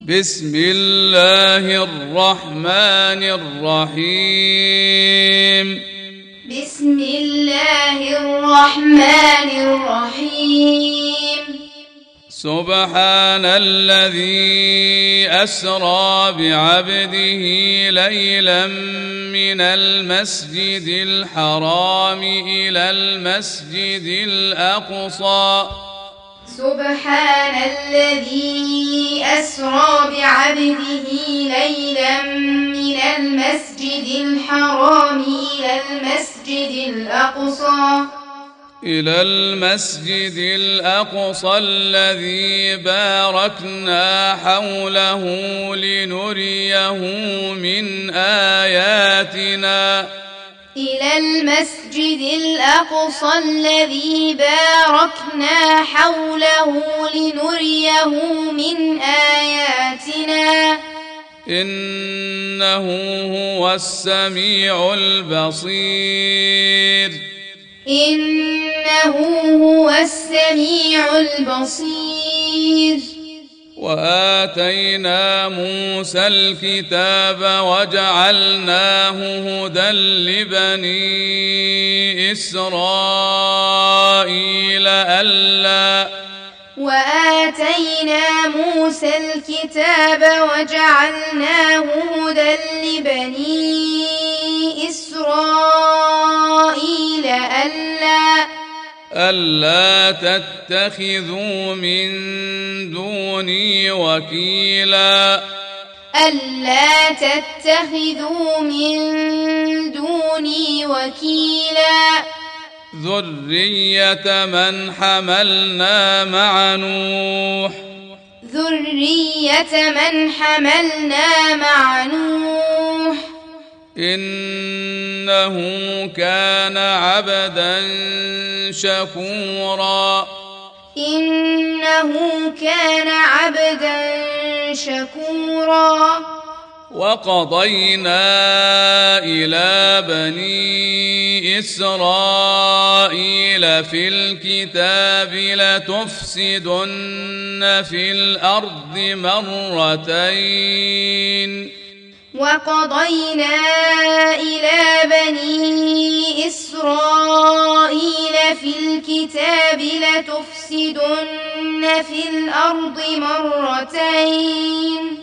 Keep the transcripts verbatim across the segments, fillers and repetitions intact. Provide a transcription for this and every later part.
بسم الله الرحمن الرحيم بسم الله الرحمن الرحيم سبحان الذي أسرى بعبده ليلا من المسجد الحرام إلى المسجد الأقصى سبحان الذي أسرى بعبده ليلا من المسجد الحرام إلى المسجد الأقصى إلى المسجد الأقصى الذي باركنا حوله لنريه من آياتنا إلى المسجد الأقصى الذي باركنا حوله لنريه من آياتنا إنه هو السميع البصير إنه هو السميع البصير وآتينا موسى الكتاب وجعلناه هدى لبني إسرائيل ألا وآتينا موسى الكتاب وجعلناه هدى لبني إسرائيل ألا ألا تتخذوا من دوني وكيلا ألا تتخذوا من دوني وكيلا ذرية من حملنا مع نوح ذرية من حملنا مع نوح إنه كان عبدا شكورا إنه كان عبدا شكورا وقضينا إلى بني إسرائيل في الكتاب لتفسدن في الأرض مرتين وقضينا إلى بني إسرائيل في الكتاب لتفسدن في الأرض مرتين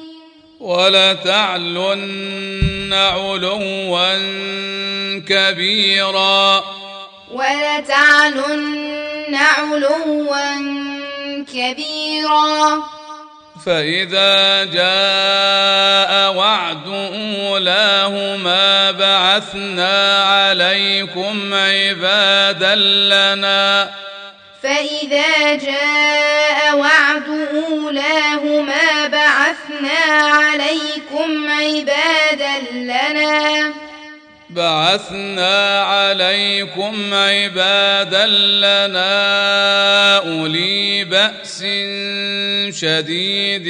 ولتعلن علوا كبيرا ولتعلن علوا كبيرا فإذا جاء وعد أولاهما بعثنا عليكم عبادا لنا فإذا جاء وعد أولاهما بعثنا عليكم عبادا لنا بعثنا عليكم عبادا لنا أولي بأس شديد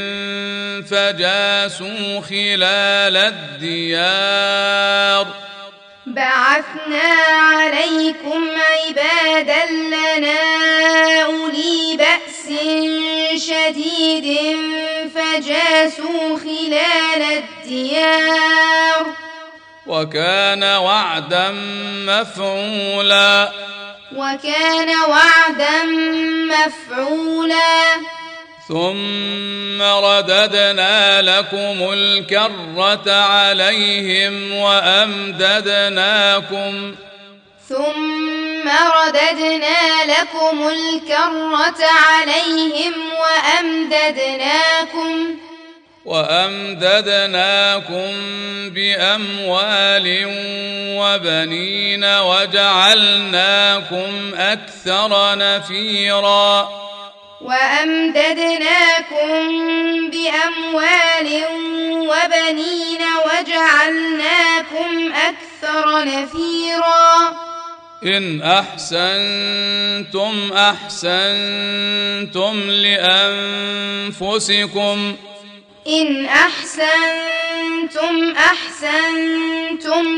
فجاسوا خلال الديار بعثنا عليكم عبادا لنا أولي بأس شديد فجاسوا خلال الديار وكان وعدا مفعولا وكان وعدا مفعولا ثم رددنا لكم الكرة عليهم وأمددناكم ثم رددنا لكم الكرة عليهم وأمددناكم وأمددناكم بأموال وبنين وجعلناكم أكثر نفيرا وأمددناكم بأموال وبنين وجعلناكم أكثر نفيرا إن أحسنتم أحسنتم لأنفسكم إن أحسنتم أحسنتم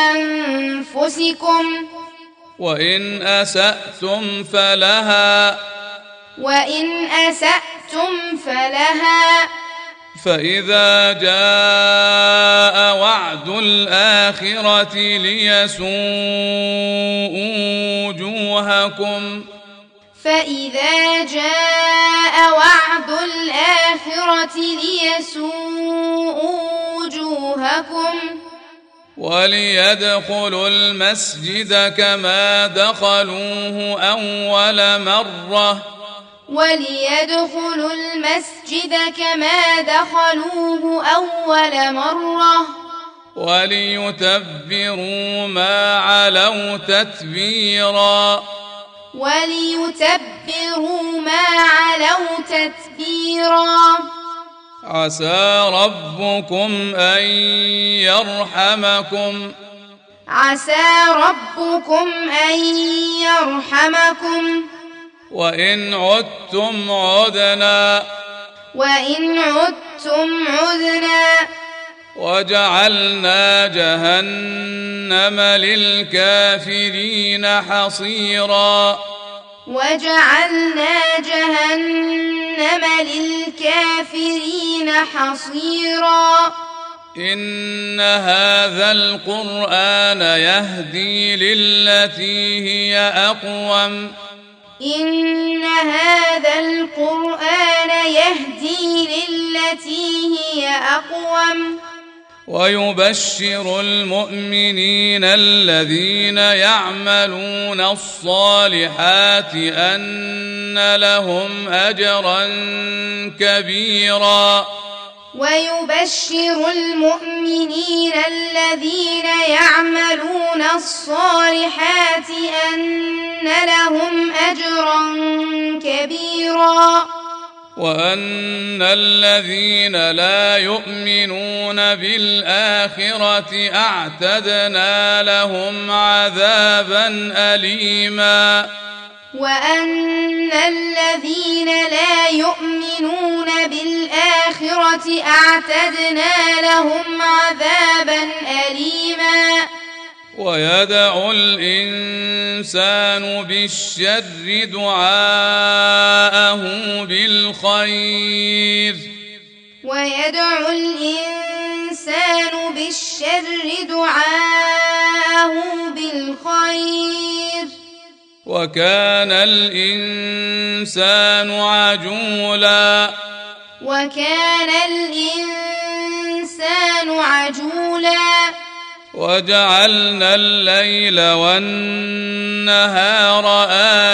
لأنفسكم وإن أسأتم فلها وإن أسأتم فلها فإذا جاء وعد الآخرة ليسوءوا وجوهكم فإذا جاء وعد الآخرة ليسوءوا وجوهكم وليدخلوا المسجد كما دخلوه أول مرة وليدخلوا المسجد كما دخلوه أول مرة وليتبروا ما علوا تتبيرا وليتبروا ما علوا تتبيرا عسى ربكم أن يرحمكم عسى ربكم أن يرحمكم وإن عدتم عدنا وإن عدتم عدنا وجعلنا جهنم للكافرين حصيرا وجعلنا جهنم للكافرين حصيرا إن هذا القرآن يهدي للتي هي أقوم إن هذا القرآن يهدي للتي هي أقوم ويبشر المؤمنين الذين يعملون الصالحات أن لهم أجرا كبيرا ويبشر المؤمنين الذين يعملون الصالحات أن لهم أجرا كبيرا وأن الذين لا يؤمنون بالآخرة أعتدنا لهم عذابا أليما وأن الذين لا يؤمنون بالآخرة أعتدنا لهم عذابا أليما ويدعو الإنسان بالشر دعاءه بالخير ويدعو الإنسان بالشر دعاءه بالخير وكان الإنسان عجولا وكان الإنسان عجولا وجعلنا الليل والنهار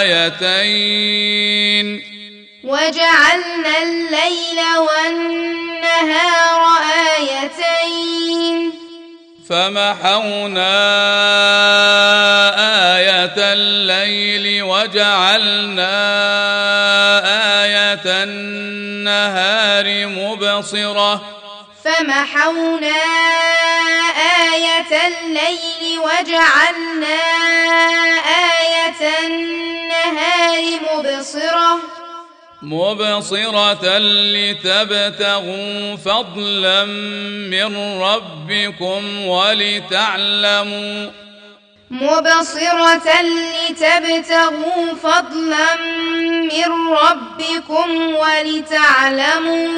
آيتين وجعلنا الليل والنهار آيتين فمحونا آية الليل وجعلنا آية النهار مبصرة فمحونا آية الليل وجعلنا آية النهار مبصرة مبصرة لتبتغوا فضلا من ربكم ولتعلموا مبصرة لتبتغوا فضلا من ربكم ولتعلموا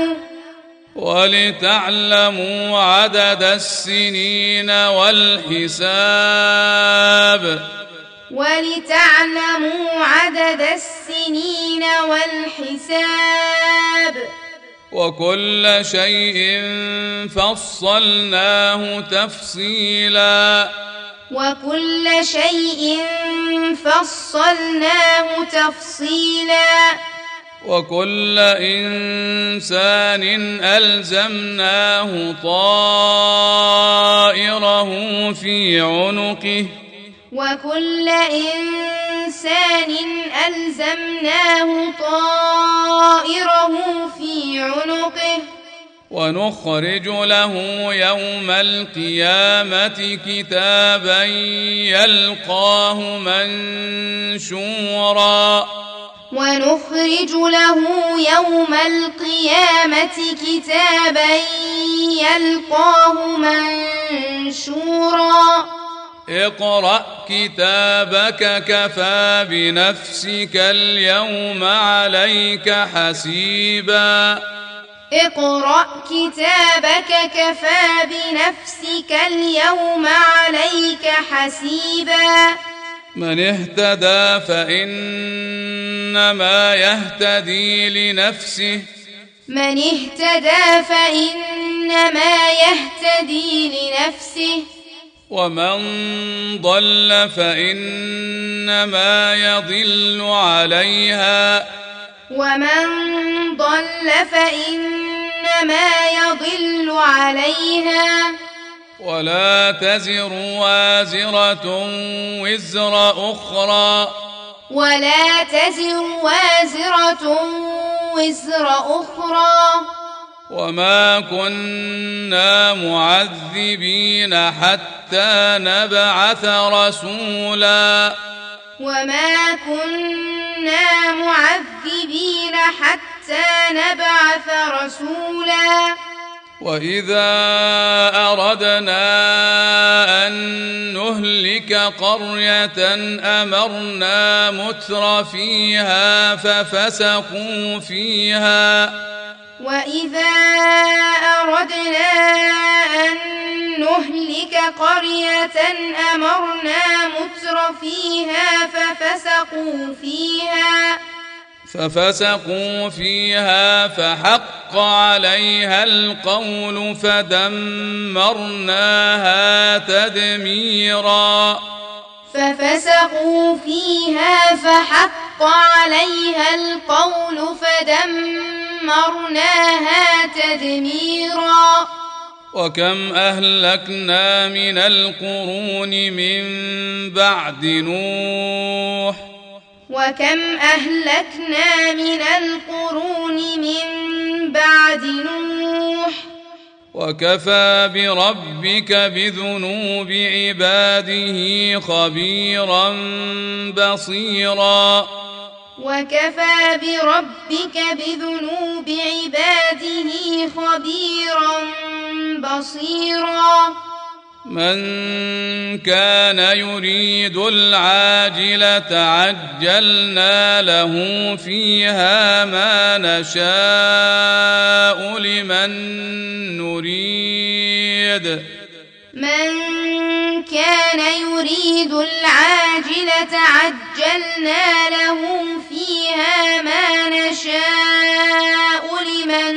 ولتعلموا عدد السنين والحساب ولتعلموا عدد السنين والحساب وكل شيء فصلناه تفصيلا وكل شيء فصلناه تفصيلا وكل إنسان ألزمناه طائره في عنقه وكل إنسان ألزمناه طائره في عنقه ونخرج له يوم القيامة كتابا يلقاه منشورا ونخرج له يوم القيامة كتابا يلقاه منشورا اقرأ كتابك كفى بنفسك اليوم عليك حسيبا اقرأ كتابك كفى بنفسك اليوم عليك حسيبا من اهتدى فإنما يهتدي لنفسه من اهتدى فإنما يهتدي لنفسه ومن ضل فإنما يضل عليها ومن ضل فإنما يضل عليها ولا تزر وازرة وزر أخرى ولا تزر وازرة وزر أخرى وما كنا معذبين حتى نبعث رسولا وما كنا معذبين حتى نبعث رسولا وإذا أردنا أن نهلك قرية أمرنا متر فيها ففسقوا فيها وإذا أردنا أن نهلك قرية أمرنا متر فيها ففسقوا فيها ففسقوا فيها فحق عليها القول فدمرناها تدميرا ففسقوا فيها فحق عليها القول فدمرناها تدميرا وكم أهلكنا من القرون من بعد نوح وكم أهلكنا من القرون من بعد نوح وكفى بربك بذنوب عباده خبيرا بصيرا وكفى بربك بذنوب عباده خبيرا بصيرا من كان يريد العاجلة عجلنا له فيها ما نشاء لمن نريد من كان يريد العاجلة عجلنا له فيها ما نشاء لمن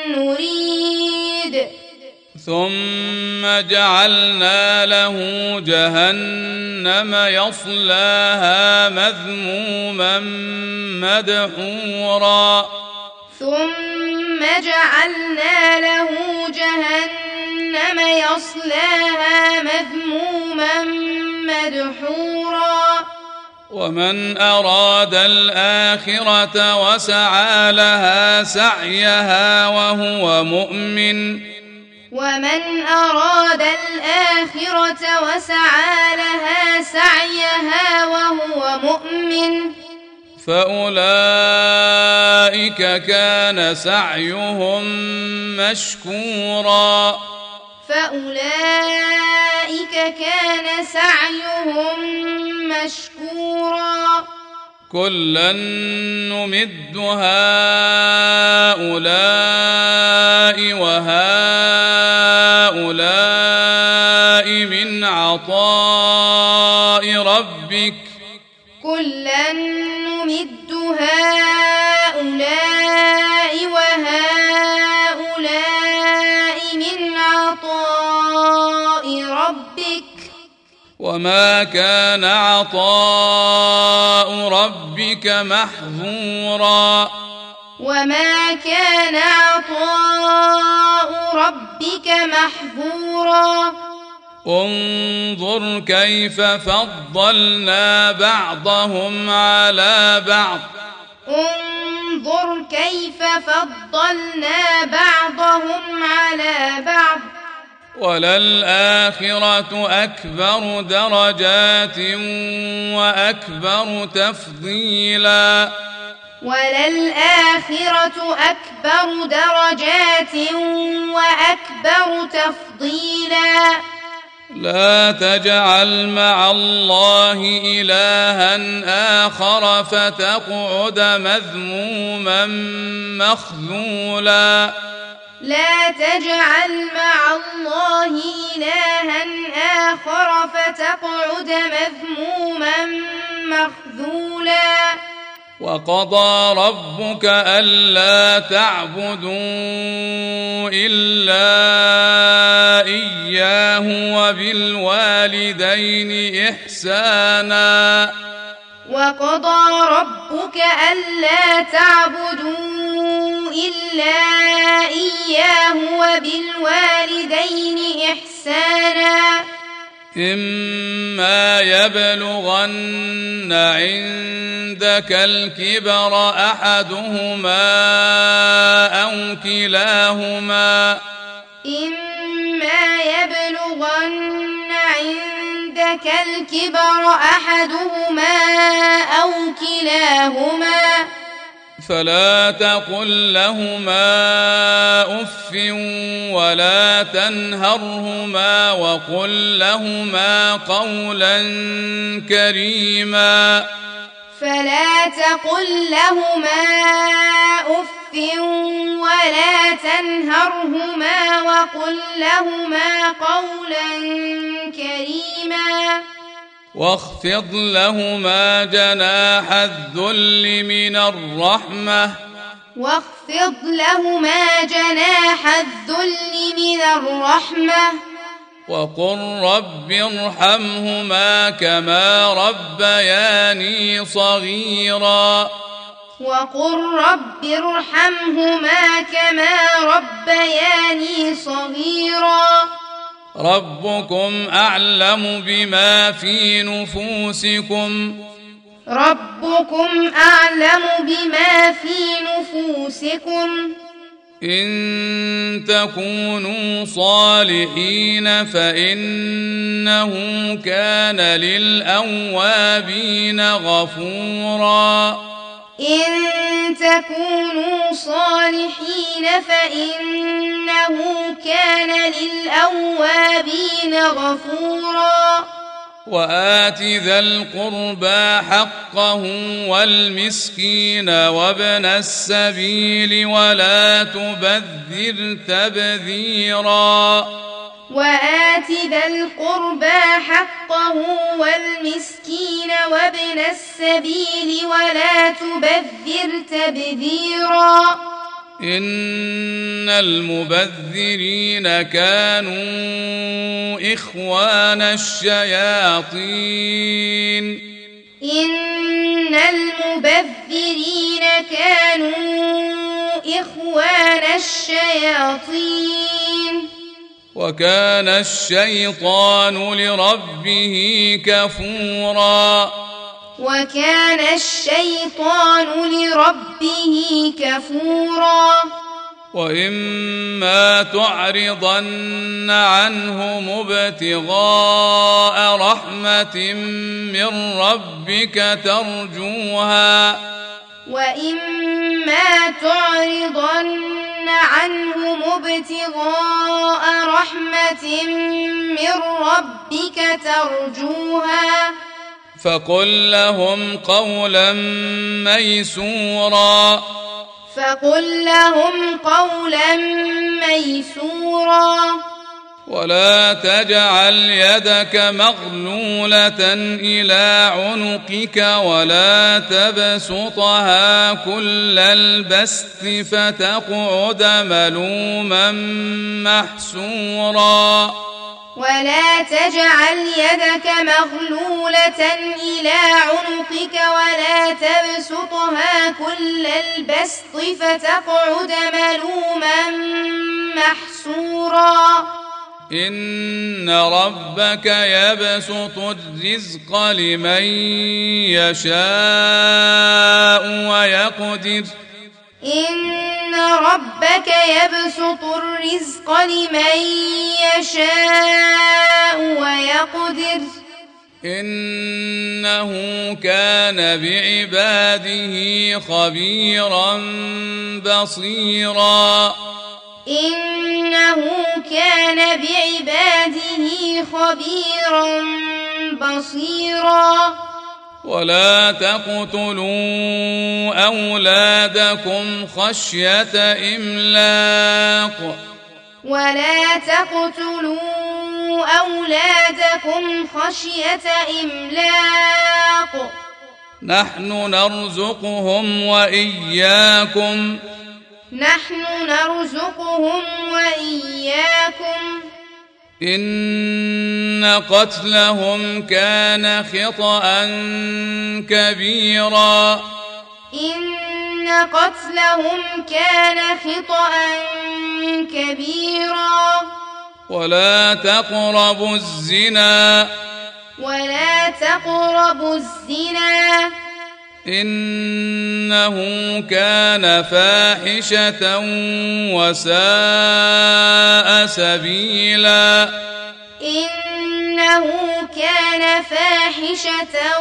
نريد ثم جعلنا له جهنم يصلاها مذموما مدحورا ثم جعلنا له جهنم يصلاها مذموما مدحورا ومن أراد الآخرة وسعى لها سعيها وهو مؤمن ومن أراد الآخرة وسعى لها سعيها وهو مؤمن فأولئك كان سعيهم مشكورا فأولئك كان سعيهم مشكورا كلا نمد هؤلاء وهؤلاء من عطاء ربك كلا نمد هؤلاء وهؤلاء من عطاء ربك وما كان عطاء ربك محظورا وما كان عطاء ربك محظورا انظر كيف فضلنا بعضهم على بعض انظر كيف فضلنا بعضهم على بعض وللآخرة أكبر درجات وأكبر تفضيلا وللآخرة أكبر درجات وأكبر تفضيلا لا تجعل مع الله إلها آخر فتقعد مذموما مخذولا لا تجعل مع الله إلها آخر فتقعد مذموما مخذولا وقضى ربك ألا تعبدوا إلا إياه وبالوالدين إحسانا وقضى ربك ألا تعبدوا إلا إياه وبالوالدين إحسانا إما يبلغن عندك الكبر أحدهما أو كلاهما إما يبلغن عندك الكبر أحدهما أو كلاهما فلا تقل لهما أف ولا تنهرهما وقل لهما قولا كريما فلا تقل لهما أف ولا تنهرهما وقل لهما قولا كريما واخفض لهما جناح الذل من الرحمة واخفض لهما جناح الذل من الرحمة وقل رب ارحمهما كما ربياني صغيرا وقل رب ارحمهما كما ربياني صغيرا ربكم أعلم بما في نفوسكم ربكم أعلم بما في نفوسكم إن تكونوا صالحين فإنه كان للأوابين غفورا إن تكونوا صالحين فإنه كان للأوابين غفورا وآت ذا القربى حقه والمسكين وابن السبيل ولا تبذر تبذيرا وآت ذا القربى حقه والمسكين وابن السبيل ولا تبذر تبذيرا إن المبذرين كانوا إخوان الشياطين إن المبذرين كانوا إخوان الشياطين وكان الشيطان لربه كفورا وكان الشيطان لربه كفورا وإما تعرضن عنهم ابتغاء رحمة من ربك ترجوها وإما تعرضن عنهم ابتغاء رحمة من ربك ترجوها فقل لهم قولا ميسورا فقل لهم قولا ميسورا ولا تجعل يدك مغلولة إلى عنقك ولا تبسطها كل البسط فتقعد ملوما محسورا ولا تجعل يدك مغلولة إلى عنقك ولا تبسطها كل البسط فتقعد ملوما محسورا إن ربك يبسط الرزق لمن يشاء ويقدر إن ربك يبسط الرزق لمن يشاء ويقدر إنه كان بعباده خبيرا بصيرا إنه كان بعباده خبيرا بصيرا ولا تقتلوا أولادكم خشية إملاق ولا تقتلوا أولادكم خشية إملاق نحن نرزقهم وإياكم نحن نرزقهم وإياكم إن قتلهم كان خطأ كبيرا إن قتلهم كان خطأ كبيرا ولا تقربوا الزنا ولا تقربوا الزنا إنه كان فاحشة وساء سبيلا إنه كان فاحشة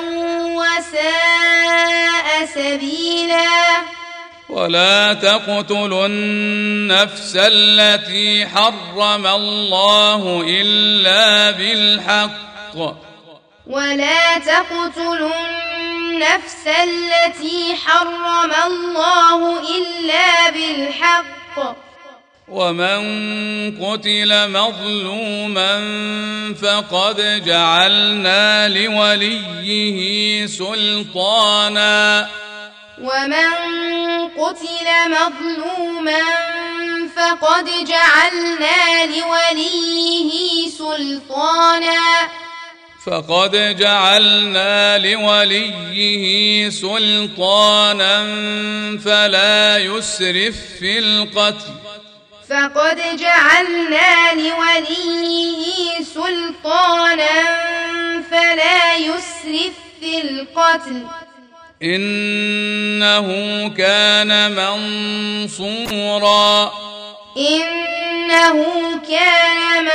وساء سبيلا ولا تقتلوا النفس التي حرم الله إلا بالحق ولا تقتلوا النفس التي حرم الله إلا بالحق ومن قتل مظلوما فقد جعلنا لوليه سلطانا ومن قتل مظلوما فقد جعلنا لوليه سلطانا فقد جعلنا لوليه سلطانا فلا يسرف في القتل فقد جعلنا لوليه سلطانا فلا يسرف في القتل إنه كان منصورا إنه كان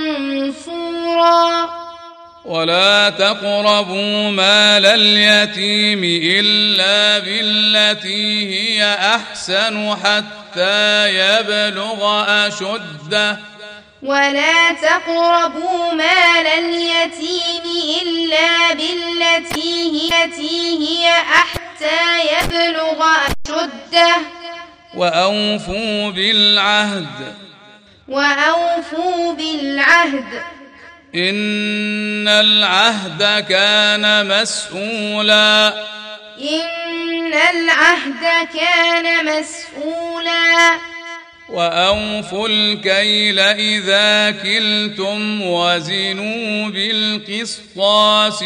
منصورا ولا تقربوا مال اليتيم إلا بالتي هي أحسن حتى يبلغ أشده ولا تقربوا مال اليتيم إلا بالتي هي حتى يبلغ أشده وأوفوا بالعهد وأوفوا بالعهد إن العهد كان مسؤولا إن العهد كان مسؤولا وأوفوا الكيل إذا كلتم وزنوا بالقسطاس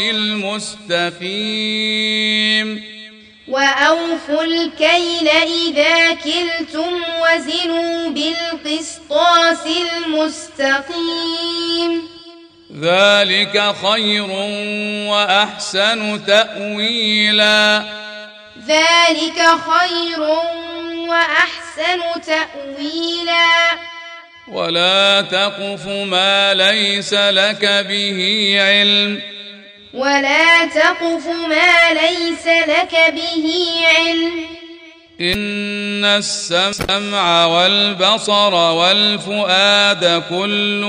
المستقيم وأوفوا الكيل إذا كلتم وزنوا بالقسطاس المستقيم ذلك خير وأحسن تأويلا ذلك خير وأحسن تأويلا ولا تقف ما ليس لك به علم ولا تقف ما ليس لك به علم إن السمع والبصر والفؤاد كل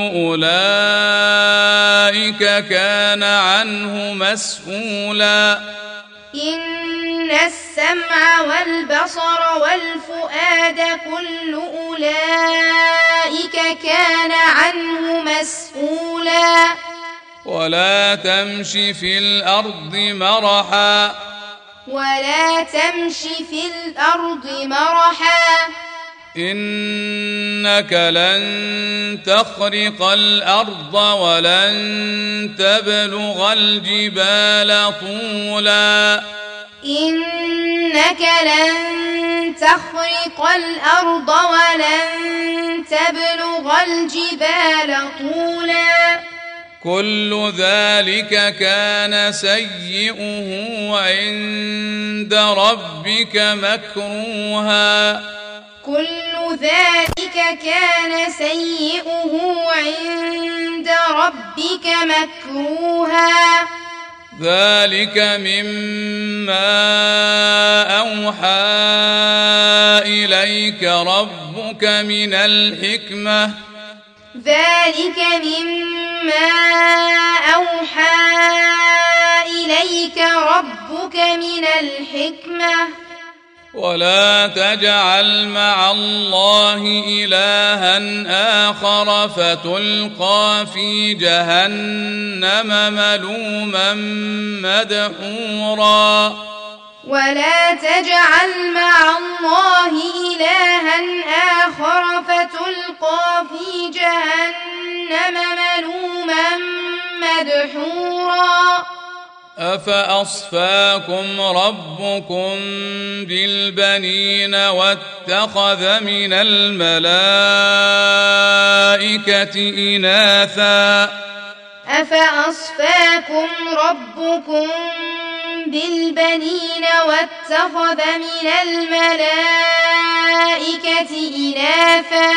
أولئك كان عنه مسؤولا إن السمع والبصر والفؤاد كل أولئك كان عنه مسؤولا ولا تمش في الأرض مرحا ولا تمش في الأرض مرحا إنك لن تخرق الأرض ولن تبلغ الجبال طولا إنك لن تخرق الأرض ولن تبلغ الجبال طولا كل ذلك كان سيئه عند ربك مكروها كل ذلك كان سيئه عند ربك مكروها ذلك مما أوحى إليك ربك من الحكمة ذلك مما أوحى إليك ربك من الحكمة ولا تجعل مع الله إلها آخر فتلقى في جهنم ملوما مدحورا ولا تجعل مع الله إلها آخر فتلقى في جهنم ملوما مدحورا أفأصفاكم ربكم بالبنين واتخذ من الملائكة إناثا أفأصفاكم ربكم بالبنين واتخذ من الملائكة إناثا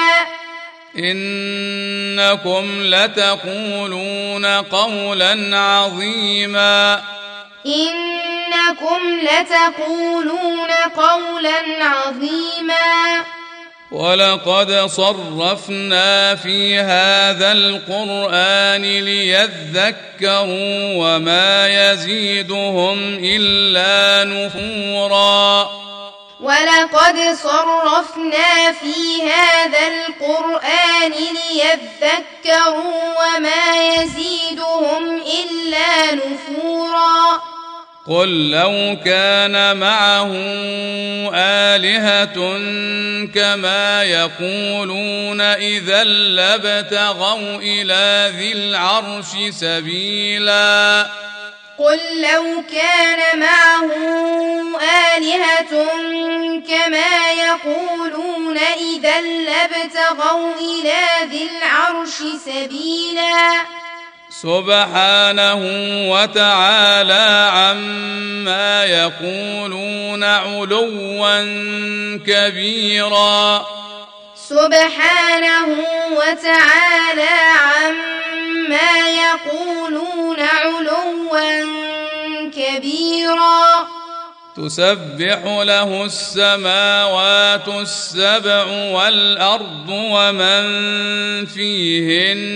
إنكم لتقولون قولا عظيما إنكم لتقولون قولا عظيما ولقد صرفنا في هذا القرآن ليذكروا وما يزيدهم إلا نفورا ولقد صرفنا في هذا القرآن ليذكروا وما يزيدهم إلا نفورا قل لو كان معه آلهة كما يقولون إذا لابتغوا إلى ذي العرش سبيلا قل لو كان معه آلهة كما يقولون إذا لابتغوا إلى ذي العرش سبيلا سبحانه وتعالى عما يقولون علوا كبيرا سبحانه وتعالى عما يقولون علوا كبيرا تسبح له السماوات السبع والأرض ومن فيهن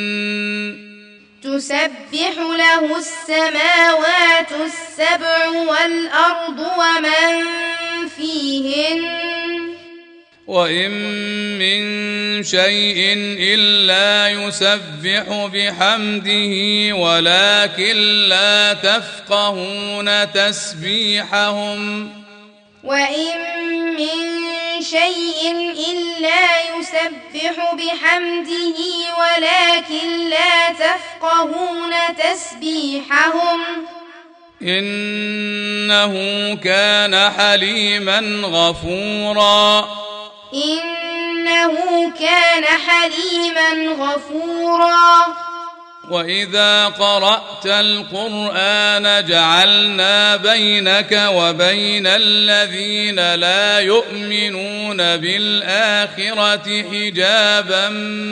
تسبح له السماوات السبع والأرض ومن فيهن وإن من شيء إلا يسبح بحمده ولكن لا تفقهون تسبيحهم وإن من شيء إلا يسبح بحمده ولكن لا تفقهون تسبيحهم إنه كان حليما غفورا إنه كان حليما غفورا وإذا قرأت القرآن جعلنا بينك وبين الذين لا يؤمنون بالآخرة حجابا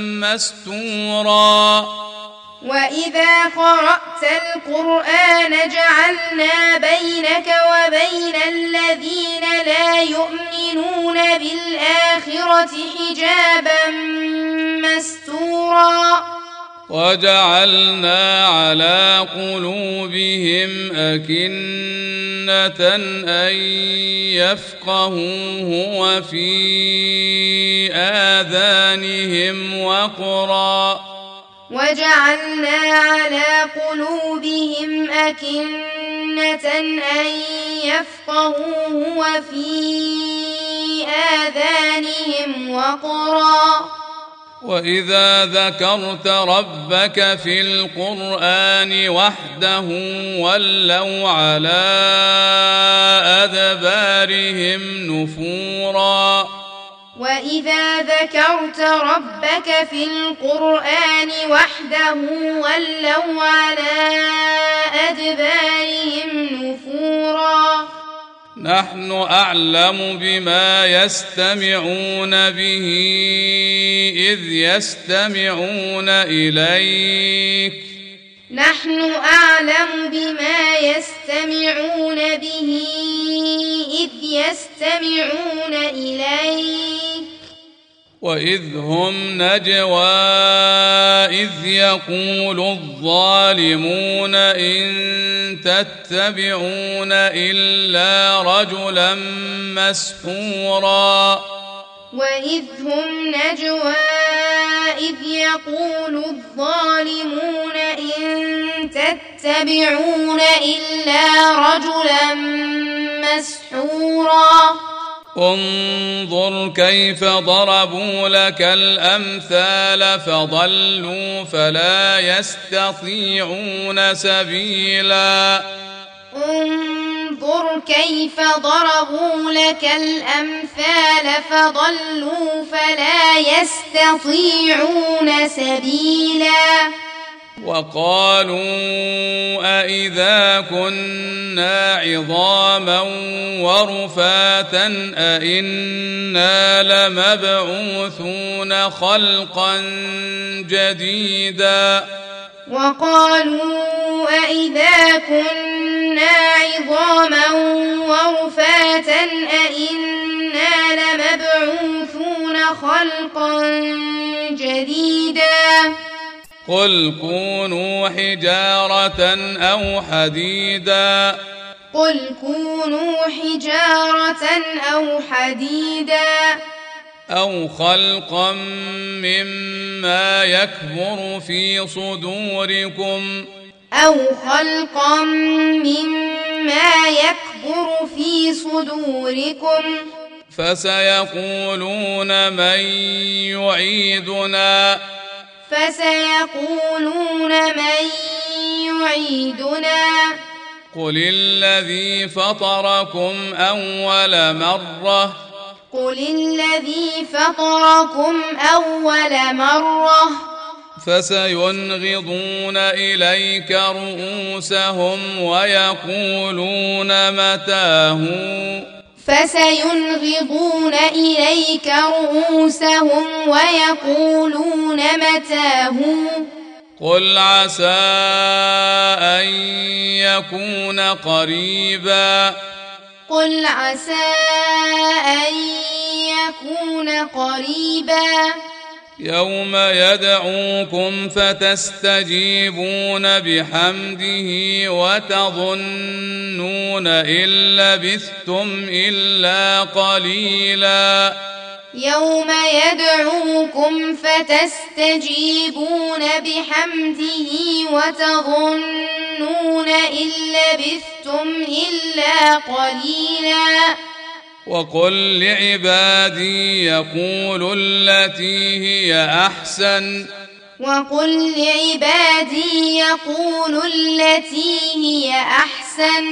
مستورا وإذا قرأت القرآن جعلنا بينك وبين الذين لا يؤمنون بالآخرة حجابا مستورا وجعلنا على قلوبهم أكنة أن يفقهوه وفي آذانهم وقرا وجعلنا على قلوبهم أكنة أن يفقهوه وفي آذانهم وقرا وإذا ذكرت ربك في القرآن وحده ولوا على أدبارهم نفورا وإذا ذكرت ربك في القرآن وحده ولوا على أدبارهم نفورا نحن أعلم بما يستمعون به إذ يستمعون إليك نحن أعلم بما يستمعون به إذ يستمعون إليك وإذ هم نجوى إذ يقول الظالمون إن تتبعون إلا رجلا مسحورا وإذ هم نجوى إذ يقول الظالمون إن تتبعون إلا رجلا مسحورا انظر كيف ضربوا لك الأمثال فضلوا فلا يستطيعون سبيلا انظر كيف ضربوا لك الأمثال فضلوا فلا يستطيعون سبيلا وقالوا أإذا كنا عظاما ورفاتا أإنا لمبعوثون خلقا جديدا وقالوا أإذا كنا عظاما ورفاتا أإنا لمبعوثون خلقا جديدا قل كونوا حجارة أو حديدا قل كونوا حجارة أو حديدا أو خلقا مما يكبر في صدوركم أو خلقا مما يكبر في صدوركم فسيقولون من يعيدنا فسيقولون من يعيدنا قل الذي فطركم أول مرة قل الذي فطركم أول مرة فسينغضون إليك رؤوسهم ويقولون متاه فسينغضون إليك رؤوسهم ويقولون متاه قل عسى أن يكون قريبا قل عسى أن يكون قريبا يوم يدعوكم فتستجيبون بحمده وتظنون إن لبثتم إلا قليلا يوم يدعوكم فتستجيبون بحمده وتظنون إن لبثتم إلا قليلا وقل لعبادي يقولوا التي هي أحسن وقل لعبادي يقولوا التي هي أحسن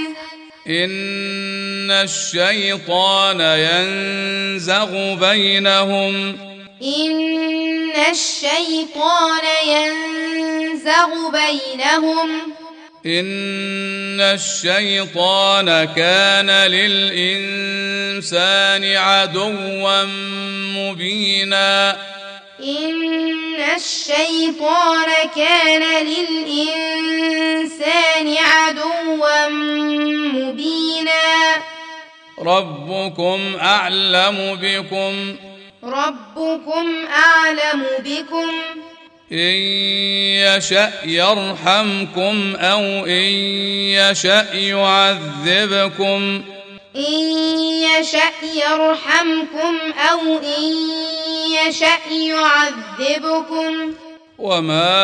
إن الشيطان ينزغ بينهم إن الشيطان ينزغ بينهم إن الشيطان كان للإنسان عدوا مبينا إن الشيطان كان للإنسان عدوا مبينا ربكم أعلم بكم ربكم أعلم بكم إن يشأ يرحمكم أو إن يشأ يعذبكم إن يشأ يرحمكم أو إن يشأ يعذبكم وما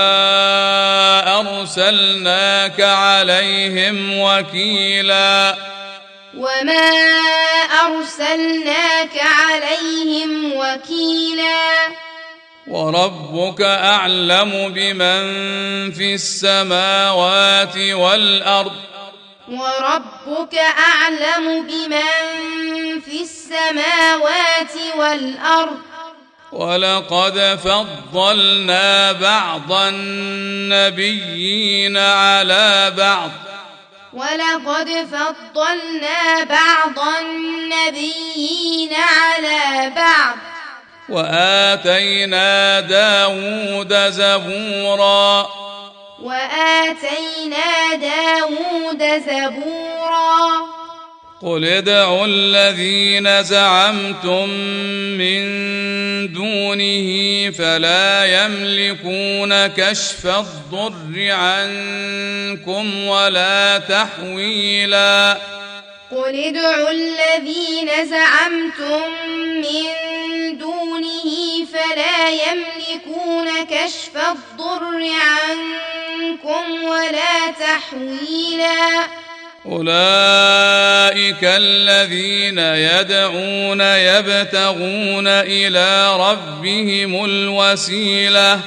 أرسلناك عليهم وكيلا وما أرسلناك عليهم وكيلا وربك أعلم بمن في السماوات والأرض وربك أعلم بمن في السماوات والأرض ولقد فضلنا بعض النبيين على بعض ولقد فضلنا بعض النبيين على بعض وآتينا داود زبورا وآتينا داود زبورا قل ادعوا الذين زعمتم من دونه فلا يملكون كشف الضر عنكم ولا تحويلا. قل ادعوا الذين زعمتم من دونه فلا يملكون كشف الضر عنكم ولا تحويلا. أولئك الذين يدعون يبتغون إلى ربهم الوسيلة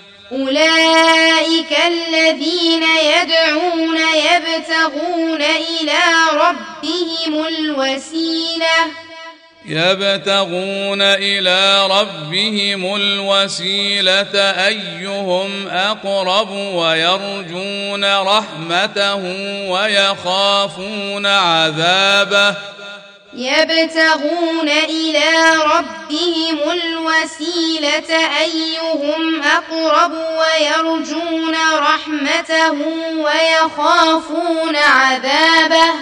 أولئك الذين يدعون يبتغون إلى ربهم الوسيلة يبتغون إلى ربهم الوسيلة أيهم أقرب ويرجون رحمته ويخافون عذابه يبتغون إلى ربهم الوسيلة أيهم أقرب ويرجون رحمته ويخافون عذابه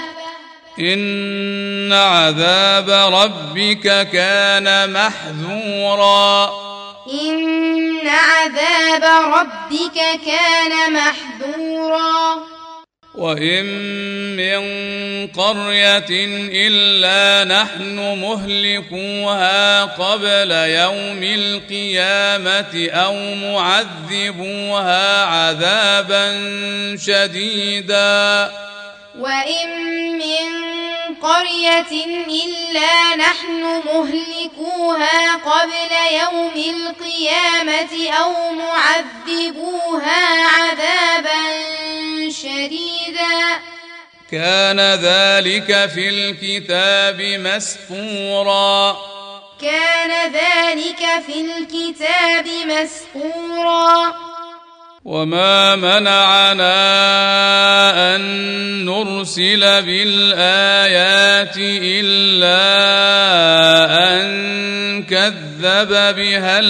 إن عذاب ربك كان محذورا إن عذاب ربك كان محذورا. وإن من قرية إلا نحن مهلكوها قبل يوم القيامة أو معذبوها عذابا شديدا. وإن من قرية إلا نحن مهلكوها قبل يوم القيامة أو معذبوها عذابا شديدا. كان ذلك في الكتاب مسطورا كان ذلك في الكتاب مسطورا. وما منعنا أن نرسل بالآيات إلا أن كذب بها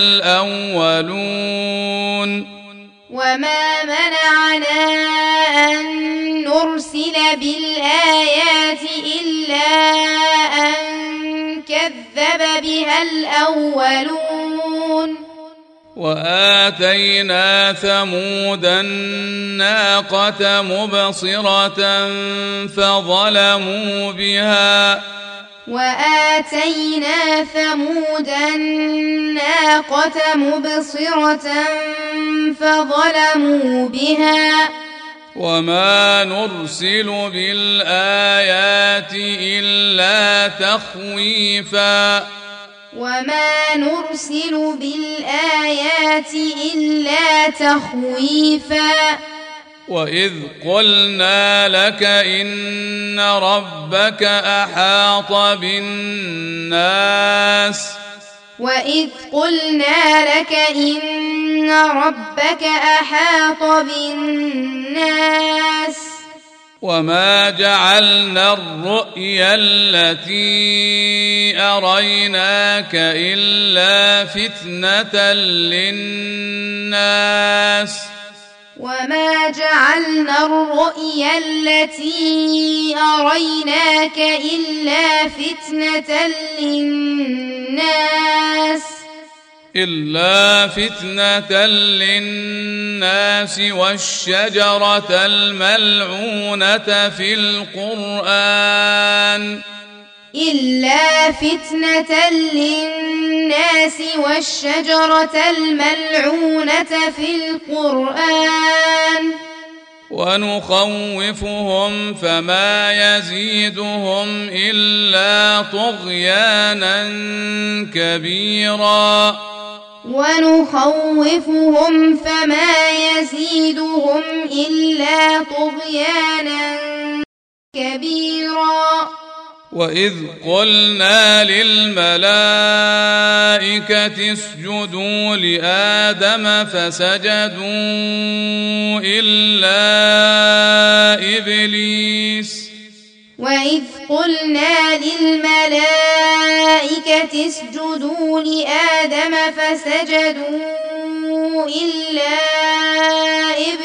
الأولون. وما منعنا أن نرسل بالآيات إلا أن كذب بها الأولون. وآتينا ثمود الناقة مبصرة فظلموا بها وآتينا ثمود الناقة مبصرة فظلموا بها وما نرسل بالآيات إلا تخويفا وما نرسل بالآيات إلا تخويفا. وإذ قلنا لك إن ربك أحاط بالناس وإذ قلنا لك إن ربك أحاط بالناس وما جعلنا الرؤيا التي أريناك إلا فتنة للناس وما جعلنا الرؤيا التي أريناك إلا فتنة للناس إلا فتنة للناس والشجرة الملعونة في القرآن إلا فتنة للناس والشجرة الملعونة في القرآن ونخوفهم فما يزيدهم إلا طغيانا كبيرا ونخوفهم فما يزيدهم إلا طغيانا كبيرا. وإذ قلنا للملائكة اسجدوا لآدم فسجدوا إلا إبليس وإذ قلنا للملائكة اسجدوا لآدم فسجدوا إلا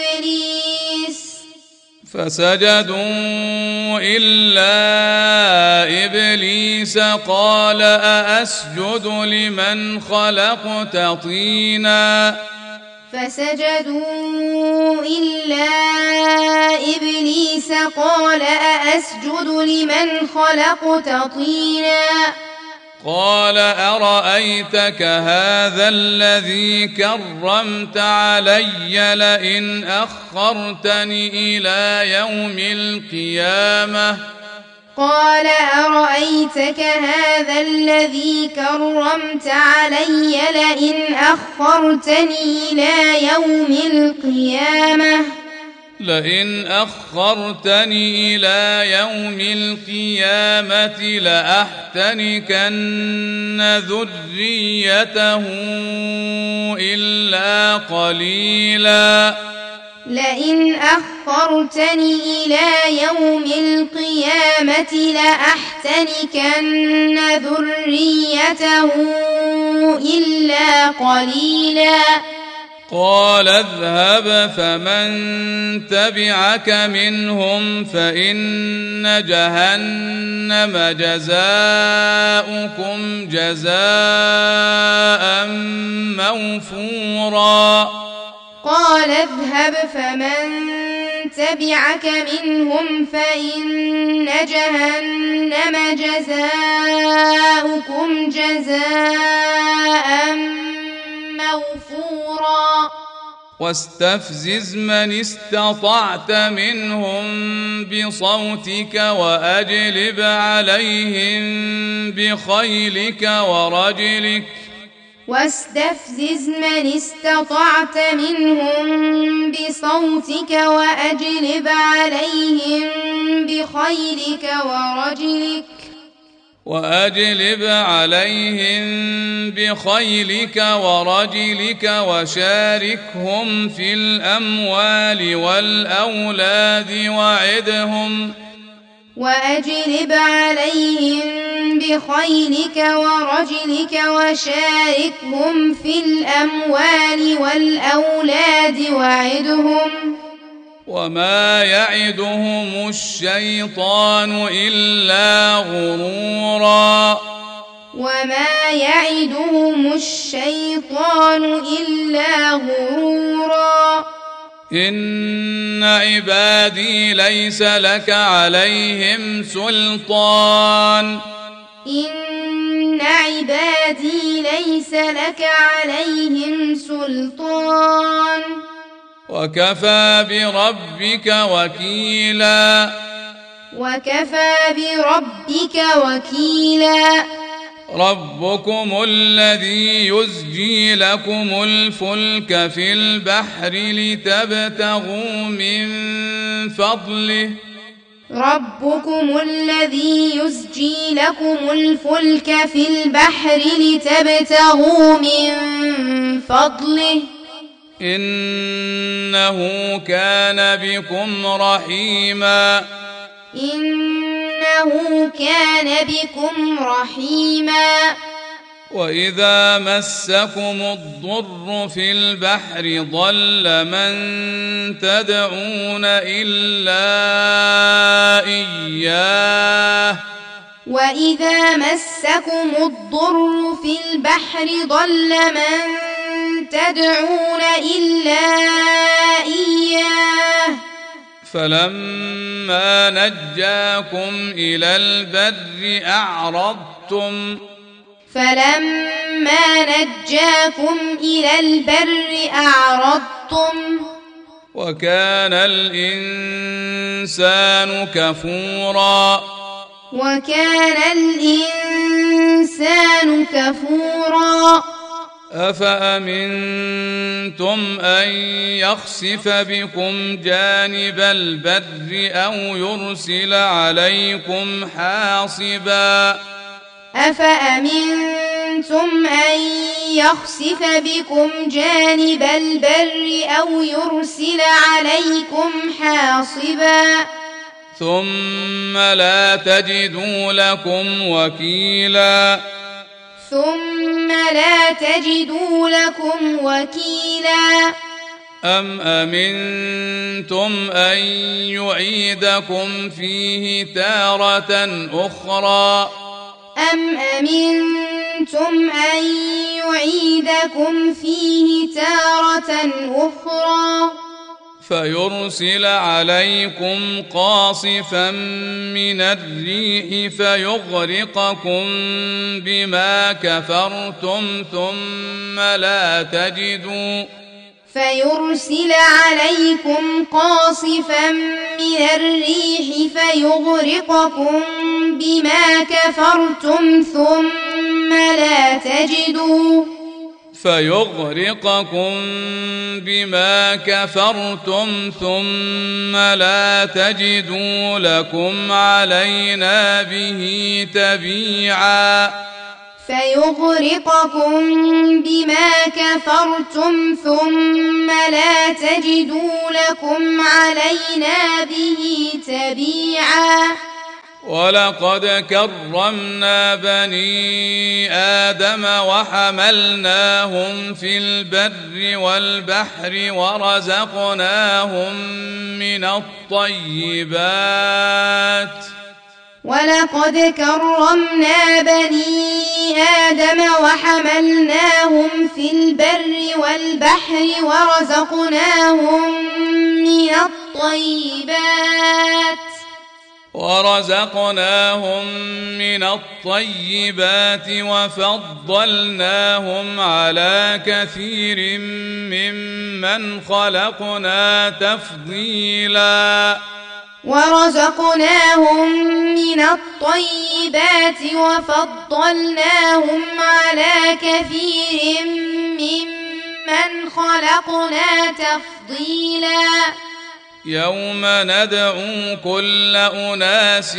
إبليس فسجدوا إلا إبليس قال أأسجد لمن خلقت طينا فسجدوا إلا إبليس قال أأسجد لمن خلقت طينا قال أرأيتك هذا الذي كرمت علي لئن أخرتني إلى يوم القيامة قال أرأيتك هذا الذي كرمت علي لئن أخرتني إلى يوم القيامة لئن أخرتني إلى يوم القيامة لأحتنكن ذريته إلا قليلا لئن أخرتني إلى يوم القيامة لأحتنكن ذريته إلا قليلا قال اذهب فمن تبعك منهم فإن جهنم جزاؤكم جزاء موفورا قال اذهب فمن تبعك منهم فإن جهنم جزاؤكم جزاء موفورا واستفزز من استطعت منهم بصوتك وأجلب عليهم بخيلك ورجلك واستفزز من استطعت منهم بصوتك وأجلب عليهم بخيلك ورجلك وأجلب عليهم بخيلك ورجلك وشاركهم في الأموال والأولاد وعدهم وأجلب عليهم بخيلك ورجلك وشاركهم في الأموال والأولاد وعدهم وما يعدهم الشيطان إلا غرورا وما يعدهم الشيطان إلا غرورا إن عبادي ليس لك عليهم سلطان إن عبادي ليس لك عليهم سلطان وكفى بربك وكيلا وكفى بربك وكيلا ربكم الذي يزجي لكم الفلك في البحر لتبتغوا من فضله ربكم الذي يزجي لكم الفلك في البحر لتبتغوا من فضله إنه كان بكم رحيما إنه كان بكم رحيما وإذا مسكم الضر في البحر ضل من تدعون إلا إياه وإذا مسكم الضر في البحر ضل من تدعون إلا إياه فلما نجاكم إلى البر أعرضتم فلما نجاكم إلى البر أعرضتم وكان الإنسان كفورا وكان الإنسان كفورا أفأمنتم أن يخسف بكم جانب البر أو يرسل عليكم حاصبا أفأمنتم أن يخسف بكم جانب البر أو يرسل عليكم حاصبا ثم لا تجدوا لكم وكيلا ثم لا تجدوا لكم وكيلا أم أمنتم أن يعيدكم فيه تارة أخرى أم أمنتم أن يعيدكم فيه تارة أخرى فيرسل عليكم قاصفا من الريح فيغرقكم بما كفرتم ثم لا تجدوا فيرسل عليكم قاصفا من الريح فيغرقكم بما كفرتم ثم لا تجدوا فيغرقكم بما كفرتم ثم لا تجدوا لكم علينا به تبيعا فيغرقكم بما كفرتم ثم لا تجدوا لكم علينا به تبيعا ولقد كرمنا بني آدم وحملناهم في البر والبحر ورزقناهم من الطيبات ولقد كرمنا بني آدم وحملناهم في البر والبحر ورزقناهم من الطيبات ورزقناهم من الطيبات وفضلناهم على كثير ممن خلقنا تفضيلا ورزقناهم من الطيبات وفضلناهم على كثير ممن خلقنا تفضيلا يوم ندعو كل أناس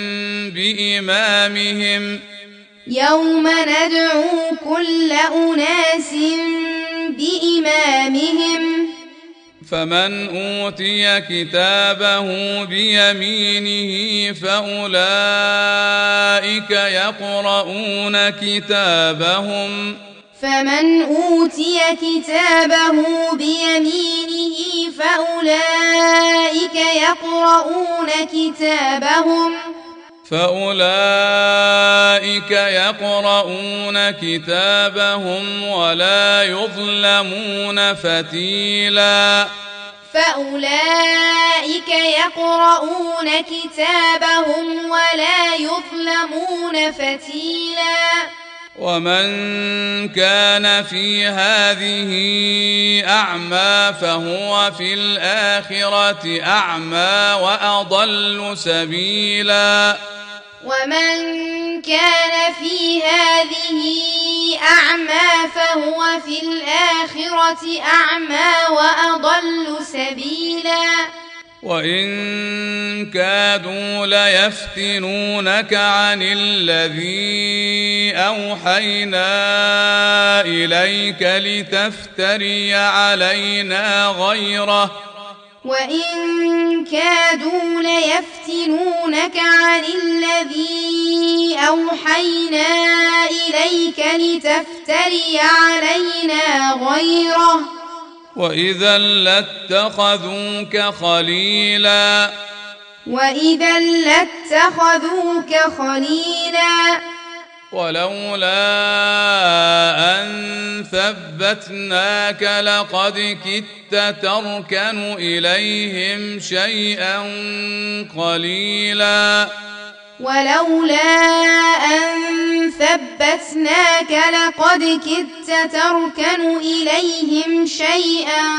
بإمامهم يوم ندعو كل أناس بإمامهم فمن أوتي كتابه بيمينه فأولئك يقرؤون كتابهم فمن أوتي كتابه بيمينه فأولئك يقرؤون كتابهم فأولئك يقرؤون كتابهم ولا يظلمون فتيلا فأولئك يقرؤون كتابهم ولا يظلمون فتيلا ومن كان في هذه أعمى فهو في الآخرة أعمى وأضل سبيلا ومن كان في هذه أعمى فهو في الآخرة أعمى وأضل سبيلا وإن كادوا ليفتنونك عن الذي أوحينا إليك لتفتري علينا غيره وإن كادوا ليفتنونك عن الذي أوحينا إليك لتفتري علينا غيره وإذا لاتخذوك خليلا وإذا لاتخذوك خليلا ولولا أن ثبتناك لقد كدت تركن إليهم شيئا قليلا ولولا أن ثبتناك لقد كدت تركن إليهم شيئا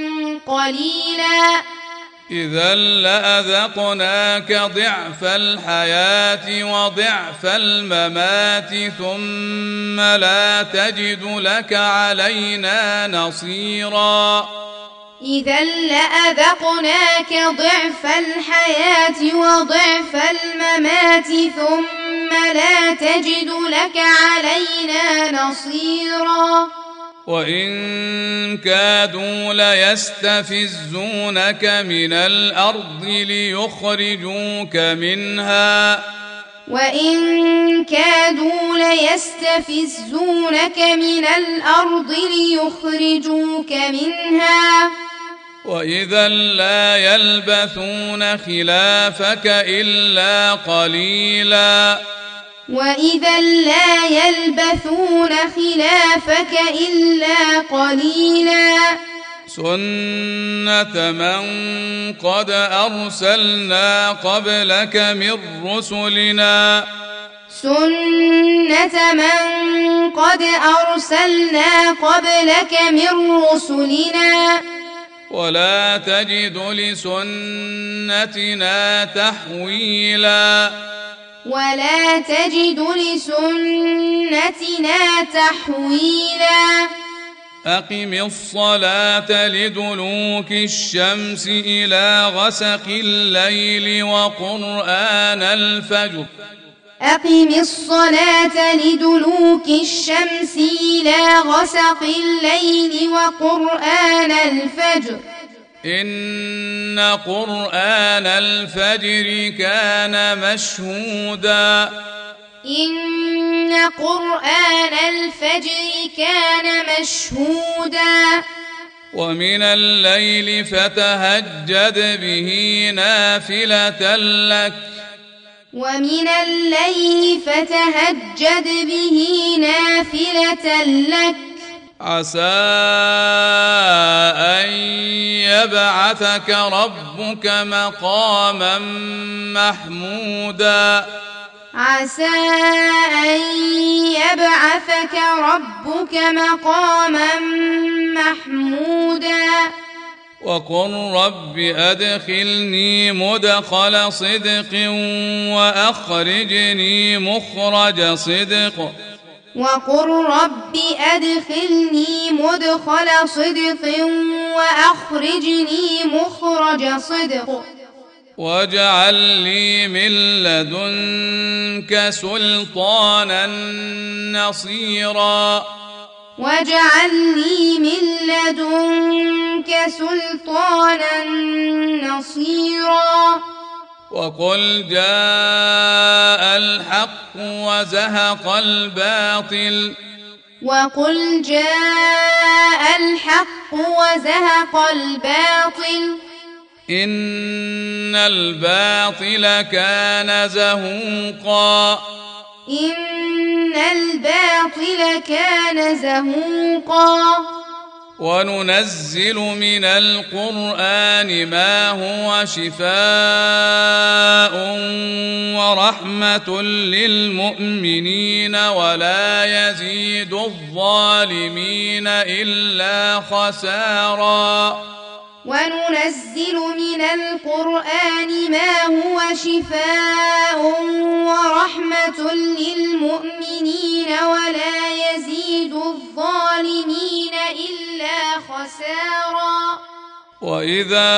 قليلا إذا لأذقناك ضعف الحياة وضعف الممات ثم لا تجد لك علينا نصيرا إذا لأذقناك ضعف الحياة وضعف الممات ثم لا تجد لك علينا نصيرا وإن كادوا ليستفزونك من الأرض ليخرجوك منها وإن كادوا ليستفزونك من الأرض ليخرجوك منها وإذا لا يلبثون خلافك إلا قليلا وإذا لا يلبثون خلافك إلا قليلا سنة من قد أرسلنا قبلك من رسلنا سنة من قد أرسلنا قبلك من رسلنا ولا تجد لسنتنا تحويلا ولا تجد لسنتنا تحويلا أقم الصلاة لدلوك الشمس إلى غسق الليل وقرآن الفجر أقم الصلاة لدلوك الشمس إلى غسق الليل وقرآن الفجر إن قرآن الفجر كان مشهودا إن قرآن الفجر كان مشهودا ومن الليل فتهجد به نافلة لك ومن الليل فتهجد به نافلة لك عسى أن يبعثك ربك مقاما محمودا عسى أن يبعثك ربك مقاما محمودا وقل رب أدخلني مدخل صدق وأخرجني مخرج صدق وقل رب أدخلني مدخل صدق وأخرجني مخرج صدق واجعل لي من لدنك سلطانا نصيرا واجعل لي من لدنك سلطانا نصيرا وقل جاء الحق وزهق الباطل وقل جاء الحق وزهق الباطل إن الباطل كان زهوقا إن الباطل كان زهوقا وننزل من القرآن ما هو شفاء ورحمة للمؤمنين ولا يزيد الظالمين إلا خسارا وننزل من القرآن ما هو شفاء ورحمة للمؤمنين ولا يزيد الظالمين إلا خسارا وإذا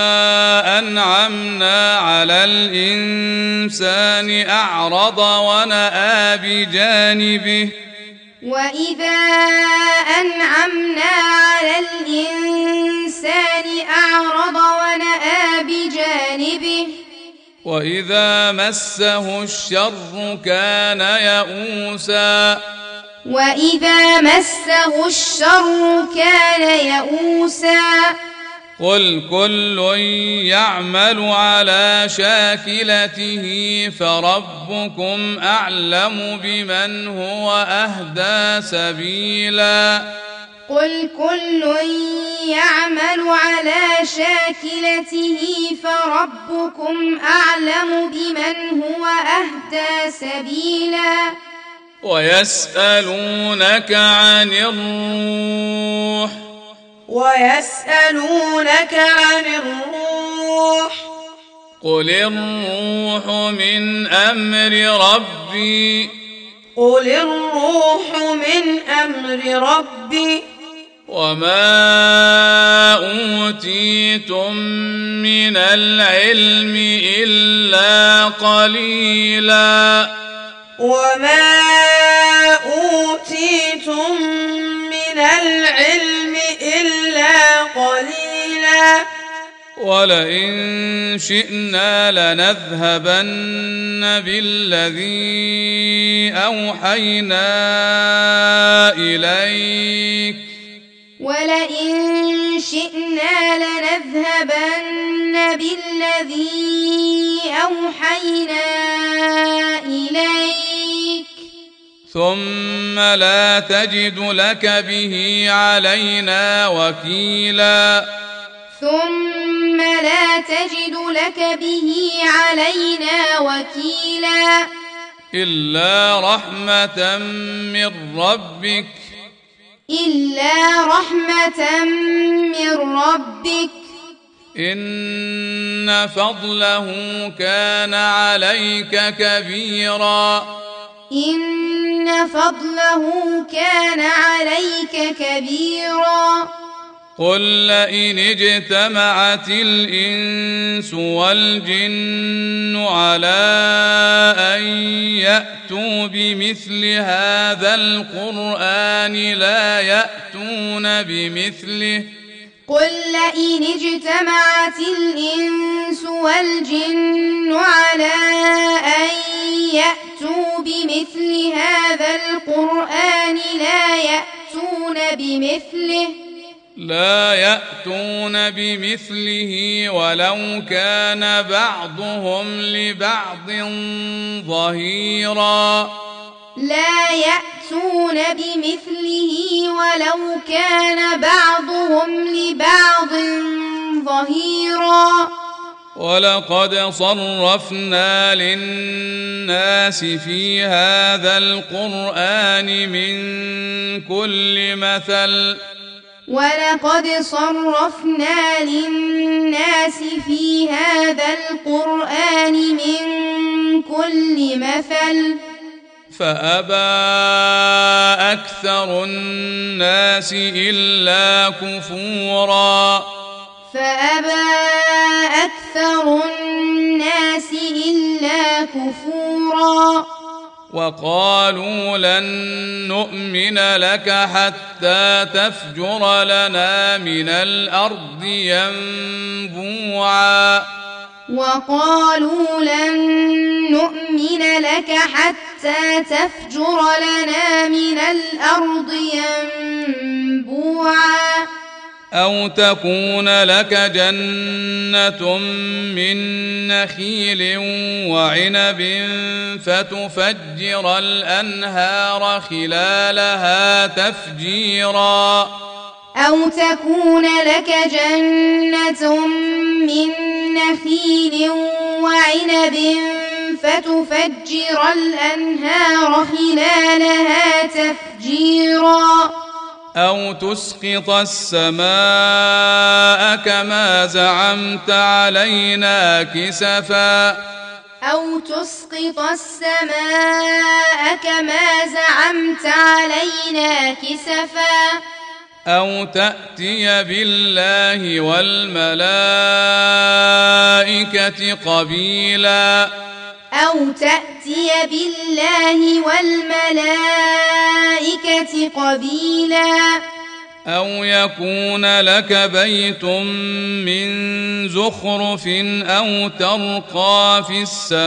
أنعمنا على الإنسان أعرض ونأى بجانبه وإذا أنعمنا على الإنسان أعرض ونأى بجانبه وإذا مسه الشر كان يئوسا وإذا مسه الشر كان يئوسا قل كل يعمل على شاكلته فربكم أعلم بمن هو أهدى سبيلا قل كل يعمل على شاكلته فربكم أعلم بمن هو أهدى سبيلا ويسألونك عن الروح ويسألونك عن الروح قل الروح من أمر ربي قل الروح من أمر ربي وما أوتيتم من العلم إلا قليلا وما أوتيتم من العلم إلا قليلا ولئن شئنا لنذهبن بالذي أوحينا إليك ولئن شئنا لنذهبن بالذي أوحينا إليك ثم لا تجد لك به علينا وكيلا ثم لا تجد لك به علينا وكيلا إلا رحمة من ربك إلا رحمة من ربك إن فضله كان عليك كبيرا إن فضله كان عليك كبيرا قل لئن اجتمعت الإنس والجن على أن يأتوا بمثل هذا القرآن لا يأتون بمثله قل لئن اجتمعت الإنس والجن على أن يأتوا بمثل هذا القرآن لا يأتون بمثله لا يأتون بمثله ولو كان بعضهم لبعض ظهيرا لا يأتون بمثله ولو كان بعضهم لبعض ظهيرا ولقد صرفنا للناس في هذا القرآن من كل مثل ولقد صرفنا للناس في هذا القرآن من كل مثل فأبى أكثر الناس إلا كفورا فأبى أكثر الناس إلا كفورا وقالوا لن نؤمن لك حتى تفجر لنا من الأرض ينبوعا وقالوا لن نؤمن لك حتى تفجر لنا من الأرض ينبوعا أو تكون لك جنة من نخيل وعنب فتفجر الأنهار خلالها تفجيرا أو تكون لك جنة من نخيل وعنب فتفجر الأنهار خلالها تفجيرا أو تسقط السماء كما زعمت علينا كسفا أو تسقط السماء كما زعمت علينا كسفا أو تأتي بالله والملائكة قبيلا أو تأتي بالله والملائكة قبيلا أو يكون لك بيت من زخرف أو ترقى في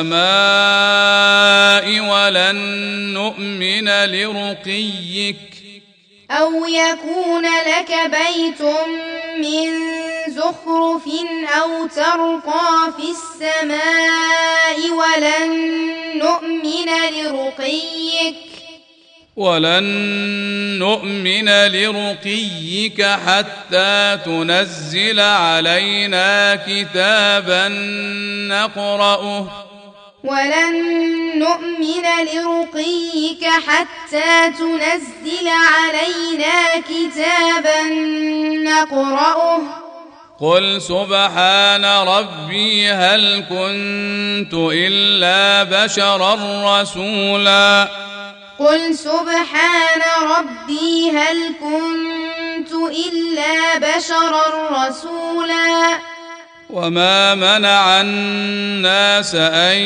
السماء ولن نؤمن لرقيك أو يكون لك بيت من زخرف أو ترقى في السماء ولن نؤمن لرقيك ولن نؤمن لرقيك حتى تنزل علينا كتابا نقرأه ولن نؤمن لرقيك حتى تنزل علينا كتابا نقرأه قل سبحان ربي هل كنت إلا بشرا رسولا قل سبحان ربي هل كنت إلا بشرا رسولا وما منع الناس أن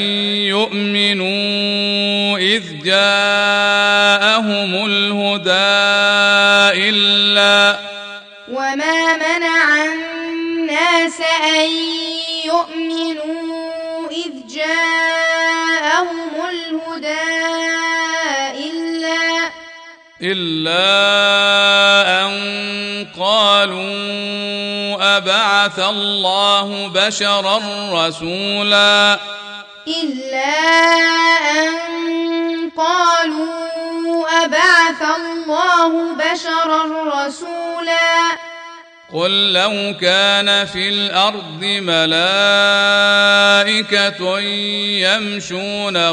يؤمنوا إذ جاءهم الهدى إلا وما منع الناس أن يؤمنوا إذ جاءهم الهدى إلا إلا أن قالوا أبعث الله بشرا رسولا إلا أن قالوا أبعث الله بشرا رسولا قل لو كان في الأرض ملائكة يمشون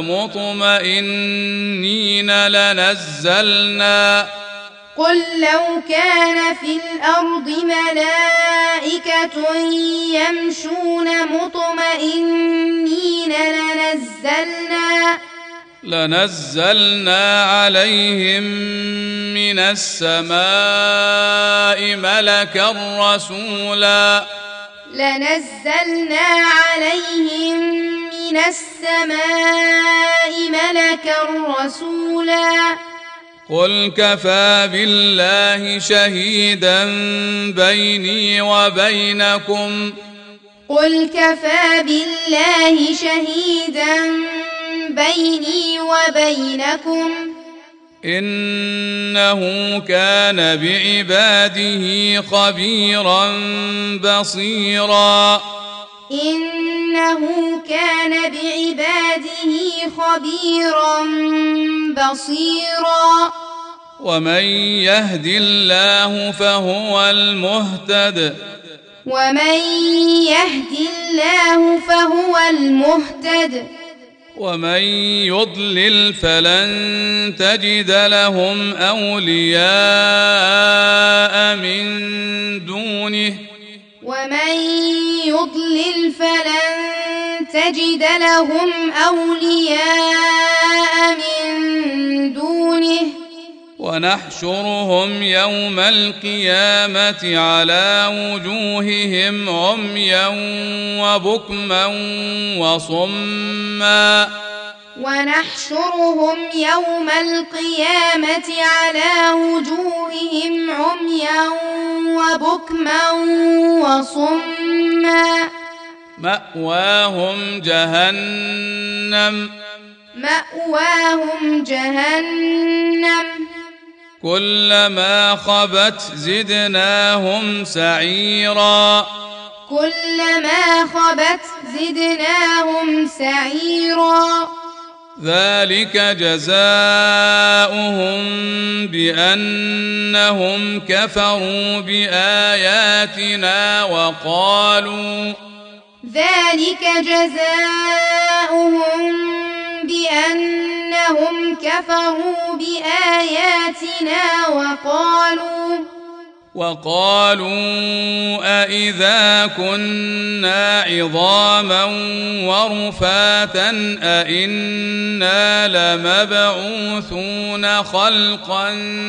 مطمئنين لنزلنا قل لو كان في الأرض ملائكة يمشون مطمئنين لنزلنا لنزلنا عليهم من السماء ملكا رسولا لنزلنا عليهم من السماء ملكا رسولا قل كفى بالله شهيدا بيني وبينكم قل كفى بالله شهيدا بيني وبينكم إنه كان بعباده خبيرا بصيرا إنه كان بعباده خبيرا بصيرا ومن يهد الله فهو المهتد ومن يهد الله فهو المهتد ومن يضلل فلن تجد لهم أولياء من دونه ومن يضلل فلن تجد لهم أولياء من دونه ونحشرهم يوم القيامة على وجوههم عميا وبكما وصما ونحشرهم يوم القيامة على وجوههم عميا وبكما وصما مأواهم جهنم مأواهم جهنم كلما خبت زدناهم سعيرا كلما خبت زدناهم سعيرا ذلك جزاؤهم بأنهم كفروا بآياتنا وقالوا ذلك جزاؤهم بأنهم كفروا بآياتنا وقالوا وقالوا أإذا كنا عظاما ورفاتا أإنا لمبعوثون خلقا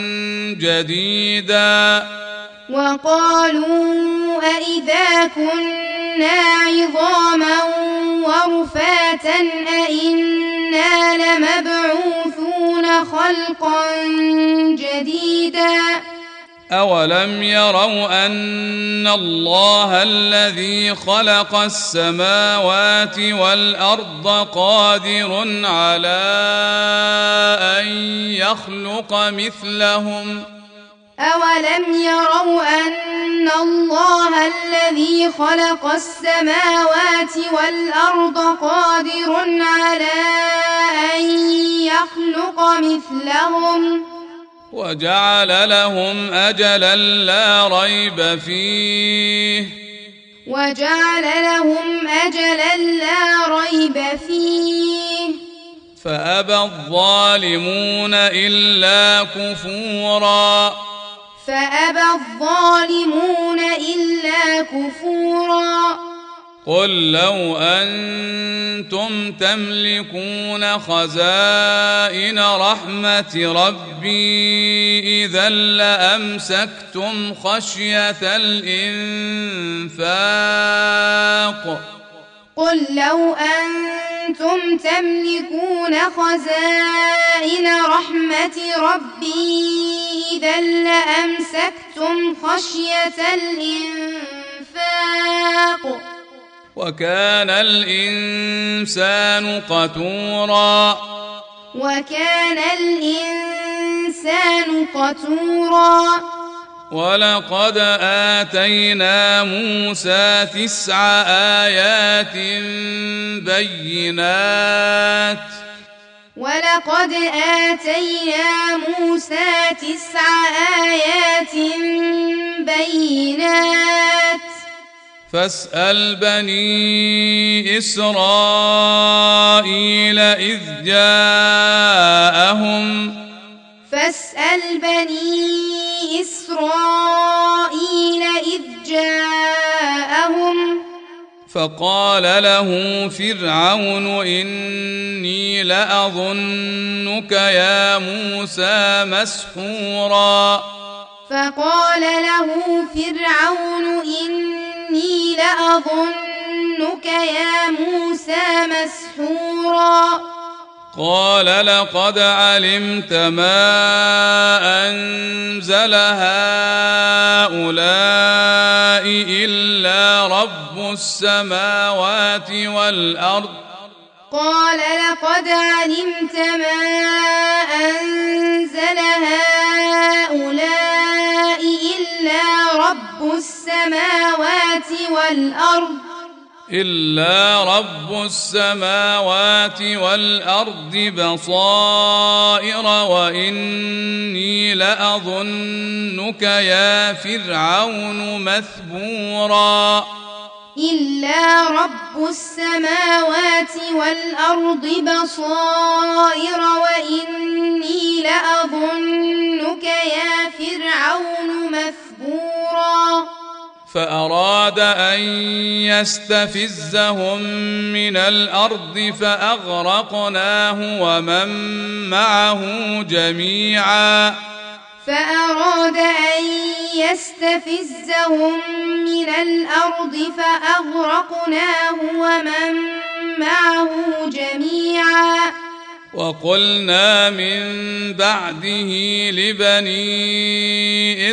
جديدا وقالوا أإذا كنا عظاما ورفاتا أإنا لمبعوثون خلقا جديدا أولم يروا أن الله الذي خلق السماوات والأرض قادر على أن يخلق مثلهم أولم يروا أن الله الذي خلق السماوات والأرض قادر على أن يخلق مثلهم وجعل لهم أجلا لا ريب فيه وجعل لهم أجلا لا ريب فيه فأبى الظالمون إلا كفورا فأبى الظالمون إلا كفورا قل لو أنتم تملكون خزائن رحمة ربي إذا لأمسكتم خشية الإنفاق قل لو أنتم تملكون خزائن رحمة ربي إذا لأمسكتم خشية الإنفاق وكان الإنسان قتورا وكان الإنسان قتورا ولقد آتينا موسى تسع آيات بينات ولقد آتينا موسى تسع آيات بينات فاسأل بني إسرائيل إذ جاءهم فاسأل بني إسرائيل إذ جاءهم فقال له فرعون إني لأظنك يا موسى مسحورا فقال له فرعون إني لأظنك يا موسى مسحورا قال لقد علمت ما أنزل هؤلاء إلا رب السماوات والأرض قال لقد علمت ما أنزل هؤلاء إلا رب السماوات والأرض إلا رب السماوات والأرض بصائر وإني لأظنك يا فرعون مثبورا إلا رب السماوات والأرض بصائر وإني لأظنك يا فرعون مثبورا فأراد أن يستفزهم من الأرض فأغرقناه ومن معه جميعا فأراد أن يستفزهم من الأرض فأغرقناه ومن معه جميعا وقلنا من بعده لبني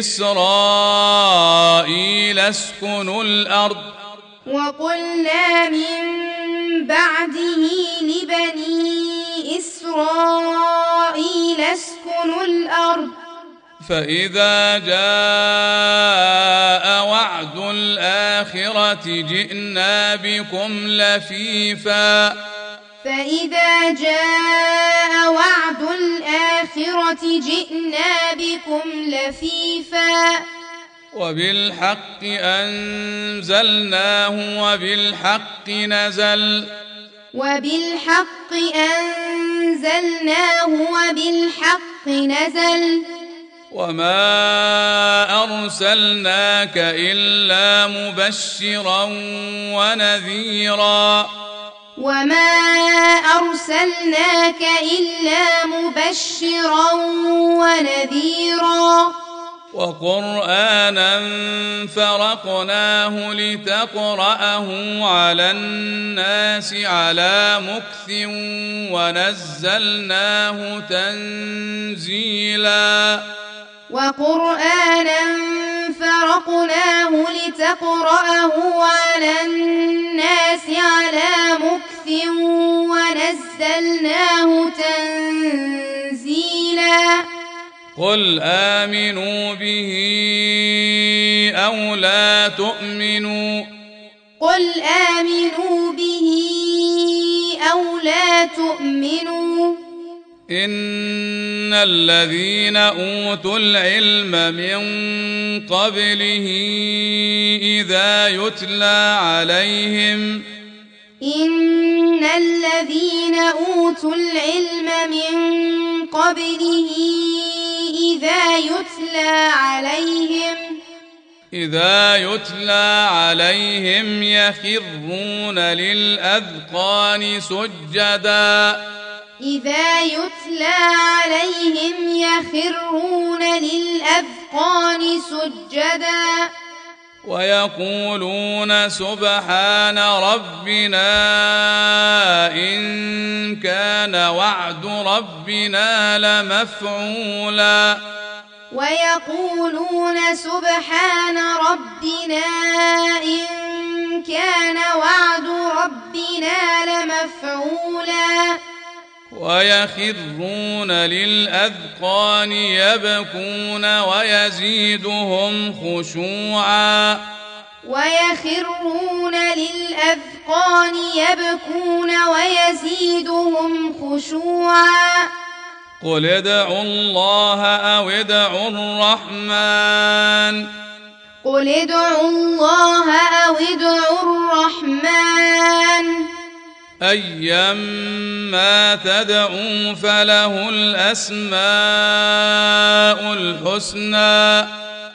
إسرائيل اسكنوا الأرض وقلنا من بعده لبني إسرائيل اسكنوا الأرض فإذا جاء وعد الآخرة جئنا بكم لفيفا فإذا جاء وعد الآخرة جئنا بكم لفيفا وبالحق أنزلناه وبالحق نزل وبالحق أنزلناه وبالحق نزل وما أرسلناك إلا مبشرا ونذيرا وما أرسلناك إلا مبشرا ونذيرا وقرآنا فرقناه لتقرأه على الناس على مكث ونزلناه تنزيلا وقرآنا فرقناه لتقرأه على الناس على مكث ونزلناه تنزيلا قل آمنوا به أو لا تؤمنوا قل آمنوا به أو لا تؤمنوا إن الذين أوتوا العلم من قبله إذا يتلى عليهم إن الذين أوتوا العلم من قبله إذا يتلى عليهم إذا يتلى عليهم يخرون للأذقان سجدا إذا يتلى عليهم يخرون للأذقان سجدا ويقولون سبحان ربنا إن كان وعد ربنا لمفعولا ويقولون سبحان ربنا إن كان وعد ربنا لمفعولا ويخرون للأذقان يبكون ويزيدهم خشوعا ويخرون للأذقان يبكون ويزيدهم خشوعا قل ادعوا الله أو ادعوا الرحمن قل ادعوا الله أو ادعوا الرحمن أيما تدعوا فله الأسماء الحسنى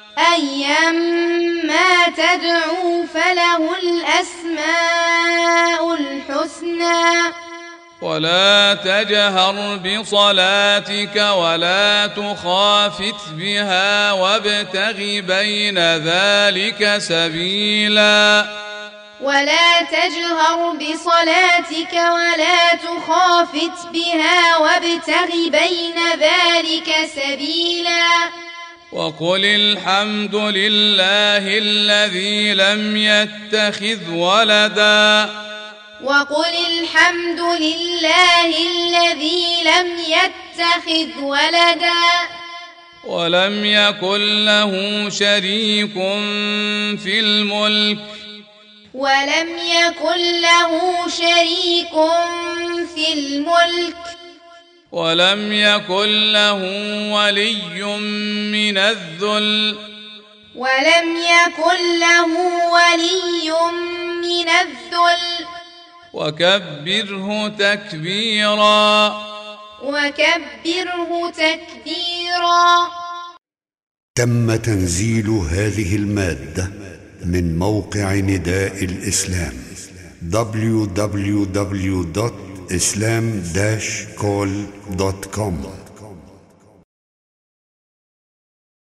أيما تدعوا فله الأسماء الحسنى ولا تجهر بصلاتك ولا تخافت بها وابتغ بين ذلك سبيلا ولا تجهر بصلاتك ولا تخافت بها وابتغ بين ذلك سبيلا وقل الحمد لله الذي لم يتخذ ولدا وقل الحمد لله الذي لم يتخذ ولدا ولم يكن له شريك في الملك ولم يكن له شريك في الملك ولم يكن له ولي من الذل ولم يكن له ولي من الذل وكبره تكبيرا وكبره تكبيرا. تم تنزيل هذه المادة من موقع نداء الإسلام دبليو دبليو دبليو دوت إسلام داش كول دوت كوم.